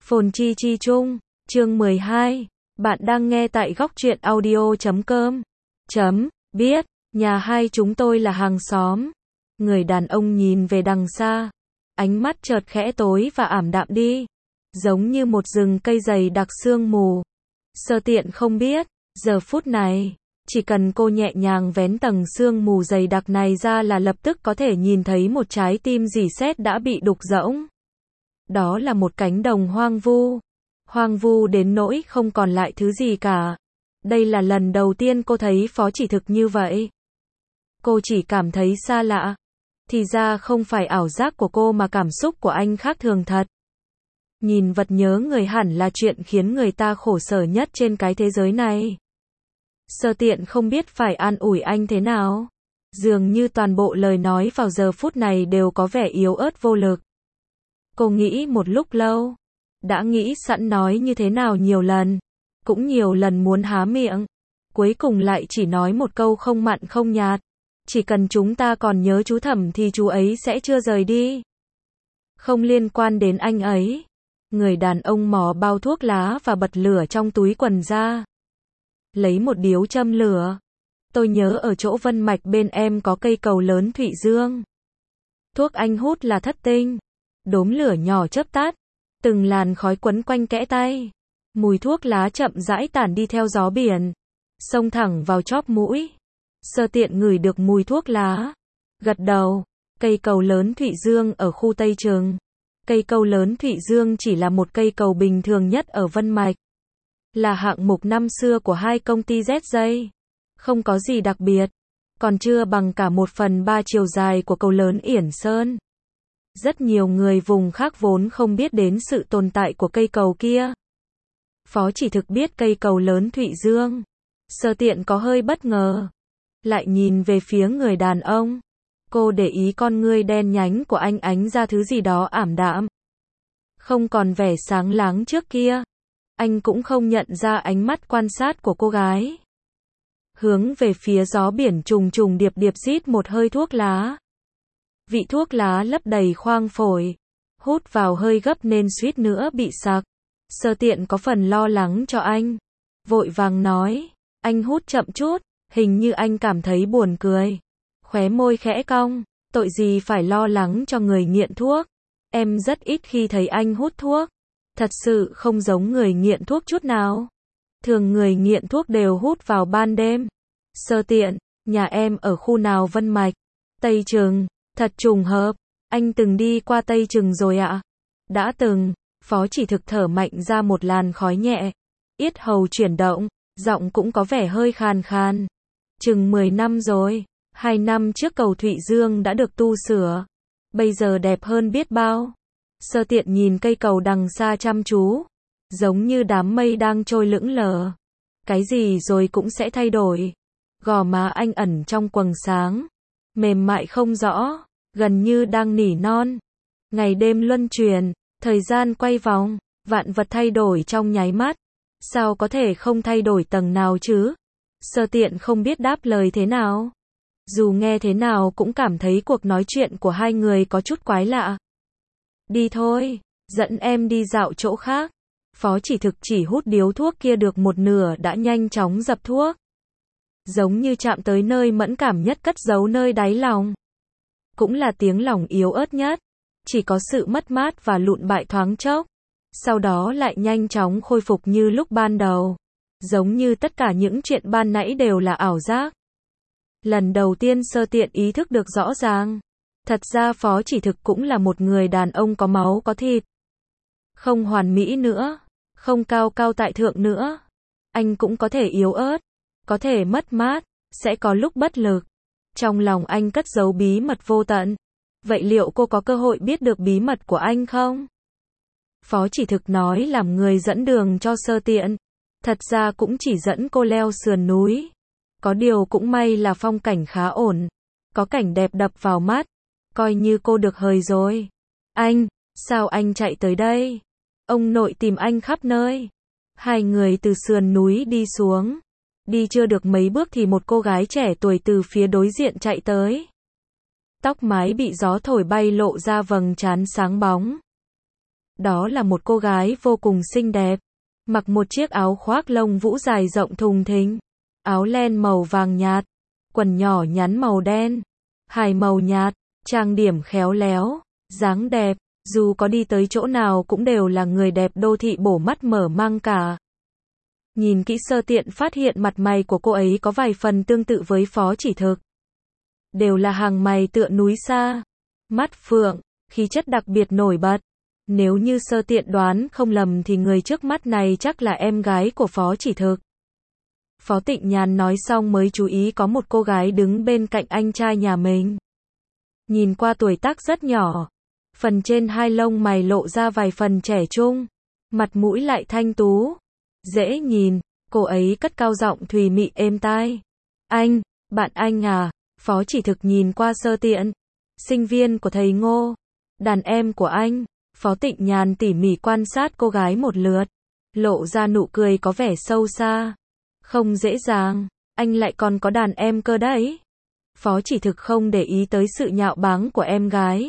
Phồn chi chi chung, chương 12. Bạn đang nghe tại góc truyện audio.com. Biết, nhà hai chúng tôi là hàng xóm. Người đàn ông nhìn về đằng xa. Ánh mắt chợt khẽ tối và ảm đạm đi. Giống như một rừng cây dày đặc sương mù. Sơ Tiện không biết, giờ phút này, chỉ cần cô nhẹ nhàng vén tầng sương mù dày đặc này ra là lập tức có thể nhìn thấy một trái tim rỉ sét đã bị đục rỗng. Đó là một cánh đồng hoang vu. Hoang vu đến nỗi không còn lại thứ gì cả. Đây là lần đầu tiên cô thấy Phó Chỉ Thực như vậy. Cô chỉ cảm thấy xa lạ. Thì ra không phải ảo giác của cô mà cảm xúc của anh khác thường thật. Nhìn vật nhớ người hẳn là chuyện khiến người ta khổ sở nhất trên cái thế giới này. Sơ Tiện không biết phải an ủi anh thế nào. Dường như toàn bộ lời nói vào giờ phút này đều có vẻ yếu ớt vô lực. Cô nghĩ một lúc lâu. Đã nghĩ sẵn nói như thế nào nhiều lần. Cũng nhiều lần muốn há miệng. Cuối cùng lại chỉ nói một câu không mặn không nhạt. Chỉ cần chúng ta còn nhớ chú Thẩm thì chú ấy sẽ chưa rời đi. Không liên quan đến anh ấy. Người đàn ông mò bao thuốc lá và bật lửa trong túi quần ra. Lấy một điếu châm lửa. Tôi nhớ ở chỗ Vân Mạch bên em có cây cầu lớn Thụy Dương. Thuốc anh hút là thất tinh. Đốm lửa nhỏ chớp tắt. Từng làn khói quấn quanh kẽ tay. Mùi thuốc lá chậm rãi tản đi theo gió biển. Xông thẳng vào chóp mũi. Sơ Tiện ngửi được mùi thuốc lá. Gật đầu. Cây cầu lớn Thụy Dương ở khu Tây Trừng. Cây cầu lớn Thụy Dương chỉ là một cây cầu bình thường nhất ở Vân Mạch. Là hạng mục năm xưa của hai công ty ZJ. Không có gì đặc biệt. Còn chưa bằng cả 1/3 chiều dài của cầu lớn Yển Sơn. Rất nhiều người vùng khác vốn không biết đến sự tồn tại của cây cầu kia. Phó Chỉ Thực biết cây cầu lớn Thụy Dương. Sơ Tiện có hơi bất ngờ. Lại nhìn về phía người đàn ông. Cô để ý con ngươi đen nhánh của anh ánh ra thứ gì đó ảm đạm. Không còn vẻ sáng láng trước kia. Anh cũng không nhận ra ánh mắt quan sát của cô gái. Hướng về phía gió biển trùng trùng điệp điệp rít một hơi thuốc lá. Vị thuốc lá lấp đầy khoang phổi. Hút vào hơi gấp nên suýt nữa bị sặc. Sơ Tiện có phần lo lắng cho anh. Vội vàng nói. Anh hút chậm chút. Hình như anh cảm thấy buồn cười. Khóe môi khẽ cong. Tội gì phải lo lắng cho người nghiện thuốc. Em rất ít khi thấy anh hút thuốc. Thật sự không giống người nghiện thuốc chút nào. Thường người nghiện thuốc đều hút vào ban đêm. Sơ Tiện, nhà em ở khu nào Vân Mạch? Tây Trừng. Thật trùng hợp. Anh từng đi qua Tây Trừng rồi ạ? Đã từng. Phó Chỉ Thực thở mạnh ra một làn khói nhẹ. Yết hầu chuyển động. Giọng cũng có vẻ hơi khàn khàn. Chừng 10 năm rồi. 2 năm trước cầu Thụy Dương đã được tu sửa. Bây giờ đẹp hơn biết bao. Sơ Tiện nhìn cây cầu đằng xa chăm chú. Giống như đám mây đang trôi lững lờ. Cái gì rồi cũng sẽ thay đổi. Gò má anh ẩn trong quầng sáng. Mềm mại không rõ. Gần như đang nỉ non. Ngày đêm luân chuyển. Thời gian quay vòng. Vạn vật thay đổi trong nháy mắt. Sao có thể không thay đổi tầng nào chứ? Sơ Tiện không biết đáp lời thế nào. Dù nghe thế nào cũng cảm thấy cuộc nói chuyện của hai người có chút quái lạ. Đi thôi, dẫn em đi dạo chỗ khác. Phó Chỉ Thực chỉ hút điếu thuốc kia được một nửa đã nhanh chóng dập thuốc. Giống như chạm tới nơi mẫn cảm nhất cất giấu nơi đáy lòng. Cũng là tiếng lòng yếu ớt nhất. Chỉ có sự mất mát và lụn bại thoáng chốc. Sau đó lại nhanh chóng khôi phục như lúc ban đầu. Giống như tất cả những chuyện ban nãy đều là ảo giác. Lần đầu tiên Sơ Tiện ý thức được rõ ràng. Thật ra Phó Chỉ Thực cũng là một người đàn ông có máu có thịt. Không hoàn mỹ nữa. Không cao cao tại thượng nữa. Anh cũng có thể yếu ớt. Có thể mất mát. Sẽ có lúc bất lực. Trong lòng anh cất giấu bí mật vô tận. Vậy liệu cô có cơ hội biết được bí mật của anh không? Phó Chỉ Thực nói làm người dẫn đường cho Sơ Tiện. Thật ra cũng chỉ dẫn cô leo sườn núi. Có điều cũng may là phong cảnh khá ổn. Có cảnh đẹp đập vào mắt. Coi như cô được hời rồi. Anh, sao anh chạy tới đây? Ông nội tìm anh khắp nơi. Hai người từ sườn núi đi xuống. Đi chưa được mấy bước thì một cô gái trẻ tuổi từ phía đối diện chạy tới. Tóc mái bị gió thổi bay lộ ra vầng trán sáng bóng. Đó là một cô gái vô cùng xinh đẹp, mặc một chiếc áo khoác lông vũ dài rộng thùng thình, áo len màu vàng nhạt, quần nhỏ nhắn màu đen, hài màu nhạt, trang điểm khéo léo, dáng đẹp, dù có đi tới chỗ nào cũng đều là người đẹp đô thị bổ mắt mở mang cả. Nhìn kỹ Sơ Tiện phát hiện mặt mày của cô ấy có vài phần tương tự với Phó Chỉ Thực. Đều là hàng mày tựa núi xa, mắt phượng, khí chất đặc biệt nổi bật. Nếu như Sơ Tiện đoán không lầm thì người trước mắt này chắc là em gái của Phó Chỉ Thực. Phó Tịnh Nhàn nói xong mới chú ý có một cô gái đứng bên cạnh anh trai nhà mình. Nhìn qua tuổi tác rất nhỏ, phần trên hai lông mày lộ ra vài phần trẻ trung, mặt mũi lại thanh tú, dễ nhìn, cô ấy cất cao giọng thùy mị êm tai. Anh, bạn anh à? Phó Chỉ Thực nhìn qua Sơ Tiện, sinh viên của thầy Ngô, đàn em của anh. Phó Tịnh Nhàn tỉ mỉ quan sát cô gái một lượt, lộ ra nụ cười có vẻ sâu xa. Không dễ dàng, anh lại còn có đàn em cơ đấy. Phó Chỉ Thực không để ý tới sự nhạo báng của em gái.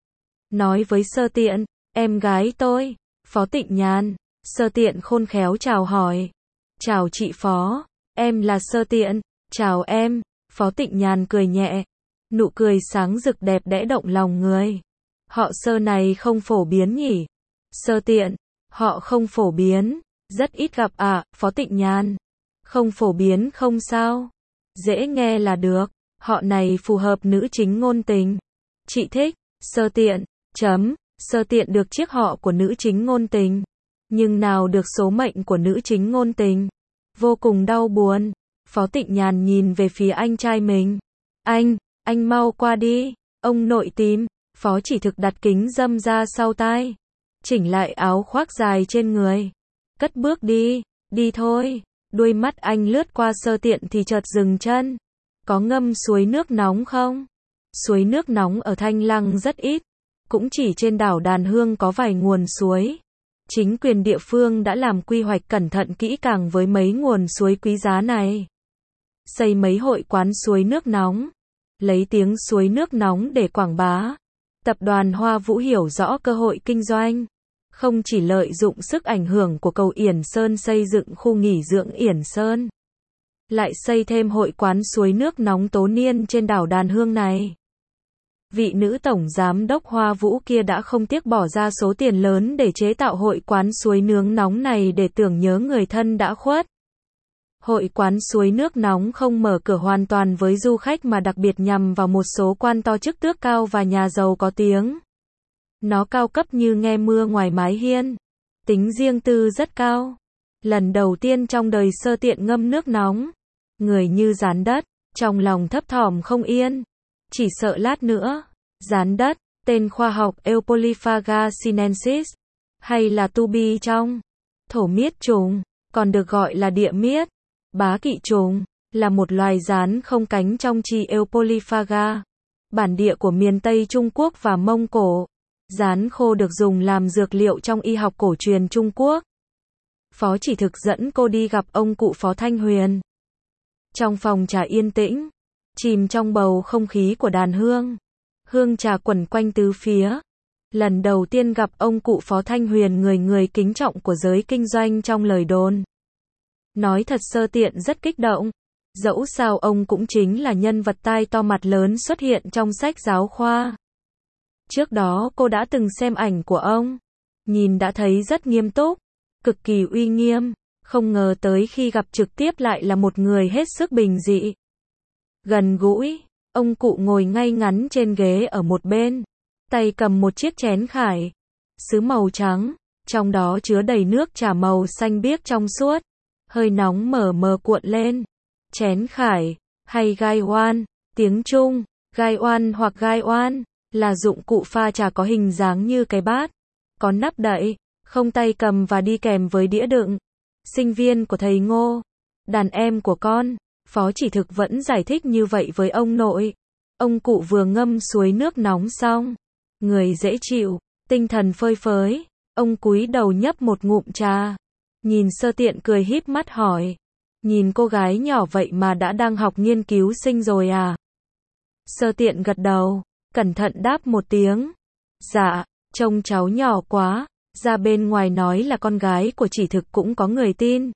Nói với Sơ Tiện, em gái tôi, Phó Tịnh Nhàn. Sơ Tiện khôn khéo chào hỏi. Chào chị Phó, em là Sơ Tiện. Chào em. Phó Tịnh Nhàn cười nhẹ, nụ cười sáng rực đẹp đẽ động lòng người. Họ Sơ này không phổ biến nhỉ? Sơ Tiện, họ không phổ biến, rất ít gặp à? Phó Tịnh Nhàn, không phổ biến không sao, dễ nghe là được, họ này phù hợp nữ chính ngôn tình. Chị thích, Sơ Tiện, Sơ Tiện được chiếc họ của nữ chính ngôn tình, nhưng nào được số mệnh của nữ chính ngôn tình. Vô cùng đau buồn. Phó Tịnh Nhàn nhìn về phía anh trai mình. Anh mau qua đi, ông nội tìm. Phó Chỉ Thực đặt kính râm ra sau tai, chỉnh lại áo khoác dài trên người, cất bước đi thôi. Đuôi mắt anh lướt qua Sơ Tiện thì chợt dừng chân. Có ngâm suối nước nóng không? Suối nước nóng ở Thanh Lăng rất ít, cũng chỉ trên đảo Đàn Hương có vài nguồn suối. Chính quyền địa phương đã làm quy hoạch cẩn thận kỹ càng với mấy nguồn suối quý giá này. Xây mấy hội quán suối nước nóng, lấy tiếng suối nước nóng để quảng bá. Tập đoàn Hoa Vũ hiểu rõ cơ hội kinh doanh, không chỉ lợi dụng sức ảnh hưởng của cầu Yển Sơn xây dựng khu nghỉ dưỡng Yển Sơn, lại xây thêm hội quán suối nước nóng Tố Niên trên đảo Đàn Hương này. Vị nữ tổng giám đốc Hoa Vũ kia đã không tiếc bỏ ra số tiền lớn để chế tạo hội quán suối nướng nóng này để tưởng nhớ người thân đã khuất. Hội quán suối nước nóng không mở cửa hoàn toàn với du khách mà đặc biệt nhằm vào một số quan to chức tước cao và nhà giàu có tiếng. Nó cao cấp như nghe mưa ngoài mái hiên, tính riêng tư rất cao. Lần đầu tiên trong đời Sơ Tiện ngâm nước nóng, người như dán đất, trong lòng thấp thỏm không yên. Chỉ sợ lát nữa, dán đất, tên khoa học Eupolyphaga sinensis, hay là tu bi trong thổ miết trùng, còn được gọi là địa miết, bá kỵ trùng, là một loài gián không cánh trong chi Eupolyphaga, bản địa của miền Tây Trung Quốc và Mông Cổ. Gián khô được dùng làm dược liệu trong y học cổ truyền Trung Quốc. Phó Chỉ Thực dẫn cô đi gặp ông cụ Phó Thanh Huyền. Trong phòng trà yên tĩnh, chìm trong bầu không khí của đàn hương, hương trà quẩn quanh tứ phía. Lần đầu tiên gặp ông cụ Phó Thanh Huyền, người kính trọng của giới kinh doanh trong lời đồn. Nói thật Sơ Tiện rất kích động. Dẫu sao ông cũng chính là nhân vật tai to mặt lớn xuất hiện trong sách giáo khoa. Trước đó cô đã từng xem ảnh của ông, nhìn đã thấy rất nghiêm túc, cực kỳ uy nghiêm, không ngờ tới khi gặp trực tiếp lại là một người hết sức bình dị, gần gũi. Ông cụ ngồi ngay ngắn trên ghế ở một bên, tay cầm một chiếc chén khải, sứ màu trắng, trong đó chứa đầy nước trà màu xanh biếc trong suốt, hơi nóng mờ mờ cuộn lên. Chén khải, hay gai oan, tiếng Trung, gai oan hoặc gai oan, là dụng cụ pha trà có hình dáng như cái bát, có nắp đậy, không tay cầm và đi kèm với đĩa đựng. Sinh viên của thầy Ngô, đàn em của con. Phó Chỉ Thực vẫn giải thích như vậy với ông nội. Ông cụ vừa ngâm suối nước nóng xong, người dễ chịu, tinh thần phơi phới. Ông cúi đầu nhấp một ngụm trà, nhìn Sơ Tiện cười híp mắt hỏi, nhìn cô gái nhỏ vậy mà đã đang học nghiên cứu sinh rồi à? Sơ Tiện gật đầu, cẩn thận đáp một tiếng, dạ, trông cháu nhỏ quá, ra bên ngoài nói là con gái của Chỉ Thực cũng có người tin.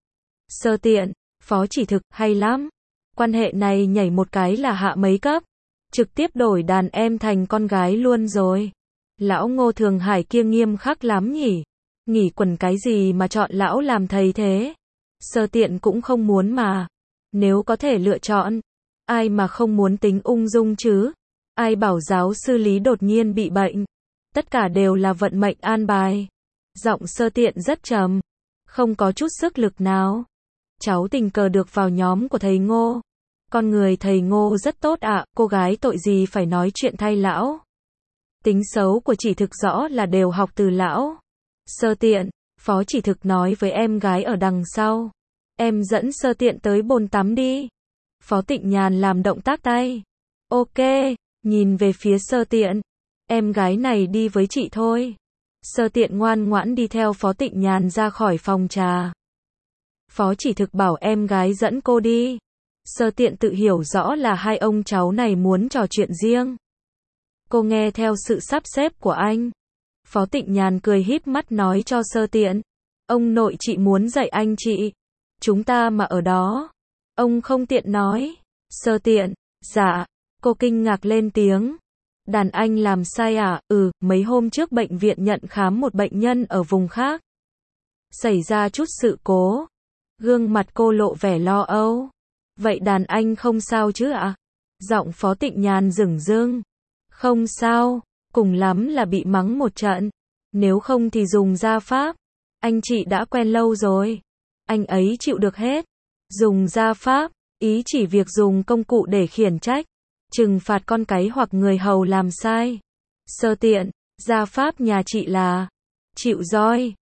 Sơ tiện, Phó Chỉ Thực, hay lắm. Quan hệ này nhảy một cái là hạ mấy cấp. Trực tiếp đổi đàn em thành con gái luôn rồi. Lão Ngô Thường Hải kia nghiêm khắc lắm nhỉ. Nghỉ quần cái gì mà chọn lão làm thầy thế. Sơ tiện cũng không muốn mà. Nếu có thể lựa chọn, ai mà không muốn tính ung dung chứ. Ai bảo giáo sư Lý đột nhiên bị bệnh. Tất cả đều là vận mệnh an bài. Giọng Sơ tiện rất trầm. Không có chút sức lực nào. Cháu tình cờ được vào nhóm của thầy Ngô. Con người thầy Ngô rất tốt ạ, cô gái tội gì phải nói chuyện thay lão. Tính xấu của Chỉ Thực rõ là đều học từ lão. Sơ tiện, Phó Chỉ Thực nói với em gái ở đằng sau. Em dẫn Sơ tiện tới bồn tắm đi. Phó Tịnh Nhàn làm động tác tay. Ok, nhìn về phía Sơ tiện. Em gái này đi với chị thôi. Sơ tiện ngoan ngoãn đi theo Phó Tịnh Nhàn ra khỏi phòng trà. Phó Chỉ Thực bảo em gái dẫn cô đi. Sơ tiện tự hiểu rõ là hai ông cháu này muốn trò chuyện riêng. Cô nghe theo sự sắp xếp của anh. Phó Tịnh Nhàn cười híp mắt nói cho Sơ tiện. Ông nội chị muốn dạy anh chị. Chúng ta mà ở đó. Ông không tiện nói. Sơ tiện, dạ. Cô kinh ngạc lên tiếng. Đàn anh làm sai à? Mấy hôm trước bệnh viện nhận khám một bệnh nhân ở vùng khác. Xảy ra chút sự cố. Gương mặt cô lộ vẻ lo âu. Vậy đàn anh không sao chứ ạ? Giọng Phó Tịnh Nhàn dửng dưng. Không sao, cùng lắm là bị mắng một trận. Nếu không thì dùng gia pháp. Anh chị đã quen lâu rồi. Anh ấy chịu được hết. Dùng gia pháp, ý chỉ việc dùng công cụ để khiển trách, trừng phạt con cái hoặc người hầu làm sai. Sơ tiện, gia pháp nhà chị là chịu roi.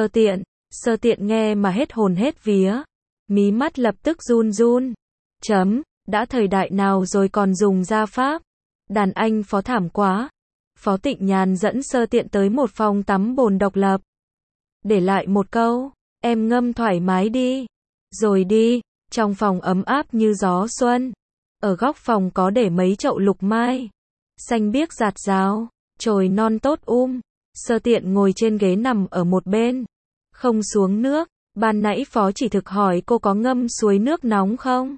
Sơ tiện nghe mà hết hồn hết vía. Mí mắt lập tức run run. Đã thời đại nào rồi còn dùng gia pháp. Đàn anh Phó thảm quá. Phó Tịnh Nhàn dẫn Sơ tiện tới một phòng tắm bồn độc lập. Để lại một câu, em ngâm thoải mái đi. Rồi đi, trong phòng ấm áp như gió xuân. Ở góc phòng có để mấy chậu lục mai. Xanh biếc rạt rào, chồi non tốt Sơ tiện ngồi trên ghế nằm ở một bên. Không xuống nước, ban nãy Phó Chỉ Thực hỏi cô có ngâm suối nước nóng không?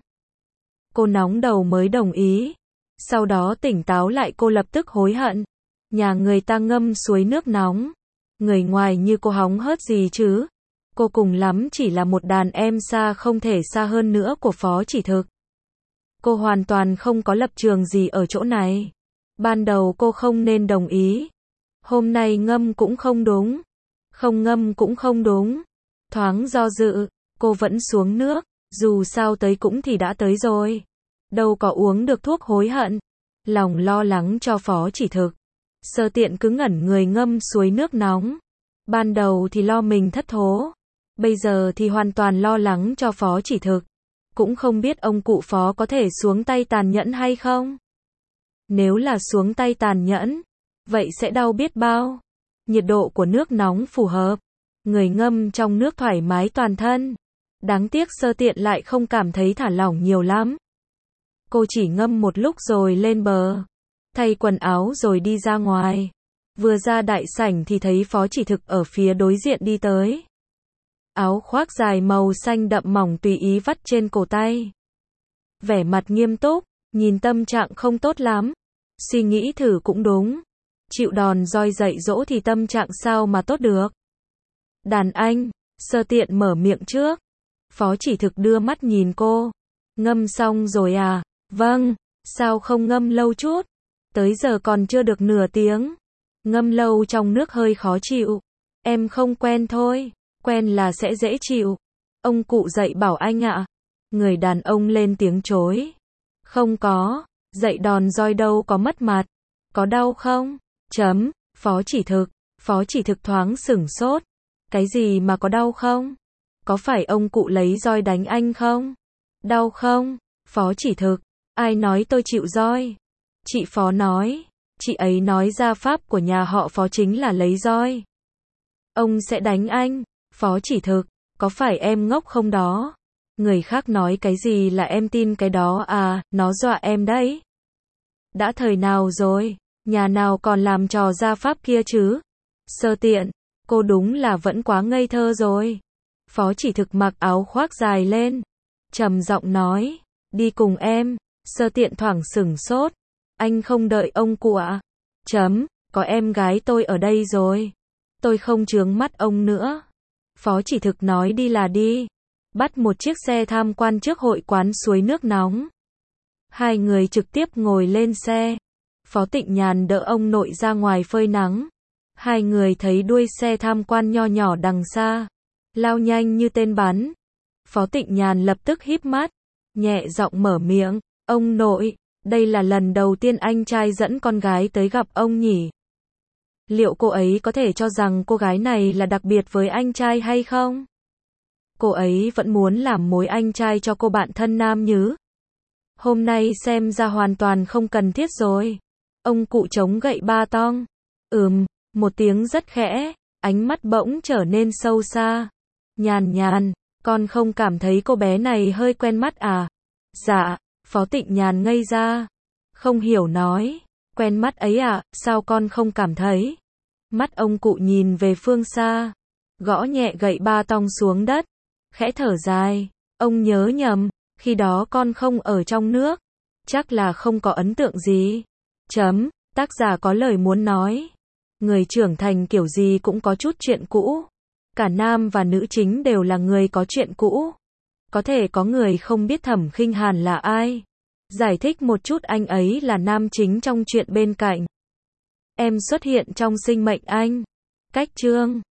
Cô nóng đầu mới đồng ý. Sau đó tỉnh táo lại cô lập tức hối hận. Nhà người ta ngâm suối nước nóng. Người ngoài như cô hóng hớt gì chứ? Cô cùng lắm chỉ là một đàn em xa không thể xa hơn nữa của Phó Chỉ Thực. Cô hoàn toàn không có lập trường gì ở chỗ này. Ban đầu cô không nên đồng ý. Hôm nay ngâm cũng không đúng. Không ngâm cũng không đúng. Thoáng do dự, cô vẫn xuống nước. Dù sao tới cũng thì đã tới rồi. Đâu có uống được thuốc hối hận. Lòng lo lắng cho Phó Chỉ Thực. Sơ tiện cứ ngẩn người ngâm suối nước nóng. Ban đầu thì lo mình thất thố. Bây giờ thì hoàn toàn lo lắng cho Phó Chỉ Thực. Cũng không biết ông cụ Phó có thể xuống tay tàn nhẫn hay không. Nếu là xuống tay tàn nhẫn, vậy sẽ đau biết bao. Nhiệt độ của nước nóng phù hợp. Người ngâm trong nước thoải mái toàn thân. Đáng tiếc Sơ tiện lại không cảm thấy thả lỏng nhiều lắm. Cô chỉ ngâm một lúc rồi lên bờ. Thay quần áo rồi đi ra ngoài. Vừa ra đại sảnh thì thấy Phó Chỉ Thực ở phía đối diện đi tới. Áo khoác dài màu xanh đậm mỏng tùy ý vắt trên cổ tay. Vẻ mặt nghiêm túc, nhìn tâm trạng không tốt lắm. Suy nghĩ thử cũng đúng. Chịu đòn roi dạy dỗ thì tâm trạng sao mà tốt được. Đàn anh, Sơ tiện mở miệng trước. Phó Chỉ Thực đưa mắt nhìn cô. Ngâm xong rồi à? Vâng, sao không ngâm lâu chút? Tới giờ còn chưa được nửa tiếng. Ngâm lâu trong nước hơi khó chịu. Em không quen thôi. Quen là sẽ dễ chịu. Ông cụ dạy bảo anh ạ. Người đàn ông lên tiếng chối. Không có, dạy đòn roi đâu có mất mặt. Có đau không? Phó Chỉ Thực thoáng sửng sốt. Cái gì mà có đau không? Có phải ông cụ lấy roi đánh anh không? Đau không? Phó Chỉ Thực, ai nói tôi chịu roi? Chị Phó nói. Chị ấy nói gia pháp của nhà họ Phó chính là lấy roi. Ông sẽ đánh anh. Phó Chỉ Thực, có phải em ngốc không đó? Người khác nói cái gì là em tin cái đó à, nó dọa em đấy. Đã thời nào rồi, nhà nào còn làm trò gia pháp kia chứ? Sơ tiện, Cô đúng là vẫn quá ngây thơ rồi. Phó Chỉ Thực mặc áo khoác dài lên, trầm giọng nói, đi cùng em. Sơ Tiện thoảng sửng sốt, anh không đợi ông cụ ạ? Có em gái tôi ở đây rồi. Tôi không chướng mắt ông nữa. Phó Chỉ Thực nói đi là đi. Bắt một chiếc xe tham quan trước hội quán suối nước nóng. Hai người trực tiếp ngồi lên xe. Phó Tịnh Nhàn đỡ ông nội ra ngoài phơi nắng. Hai người thấy đuôi xe tham quan nho nhỏ đằng xa, lao nhanh như tên bắn. Phó Tịnh Nhàn lập tức híp mắt, nhẹ giọng mở miệng, ông nội, đây là lần đầu tiên anh trai dẫn con gái tới gặp ông nhỉ? Liệu cô ấy có thể cho rằng cô gái này là đặc biệt với anh trai hay không? Cô ấy vẫn muốn làm mối anh trai cho cô bạn thân nam nhứ. Hôm nay xem ra hoàn toàn không cần thiết rồi. Ông cụ chống gậy ba tong. Một tiếng rất khẽ, ánh mắt bỗng trở nên sâu xa. Nhàn Nhàn, con không cảm thấy cô bé này hơi quen mắt à? Dạ, Phó Tịnh Nhàn ngây ra. Không hiểu nói, quen mắt ấy à, sao con không cảm thấy? Mắt ông cụ nhìn về phương xa, gõ nhẹ gậy ba tong xuống đất, khẽ thở dài, ông nhớ nhầm, khi đó con không ở trong nước, chắc là không có ấn tượng gì. Tác giả có lời muốn nói. Người trưởng thành kiểu gì cũng có chút chuyện cũ. Cả nam và nữ chính đều là người có chuyện cũ. Có thể có người không biết Thẩm Khinh Hàn là ai. Giải thích một chút, anh ấy là nam chính trong chuyện bên cạnh. Em xuất hiện trong sinh mệnh anh. Cách chương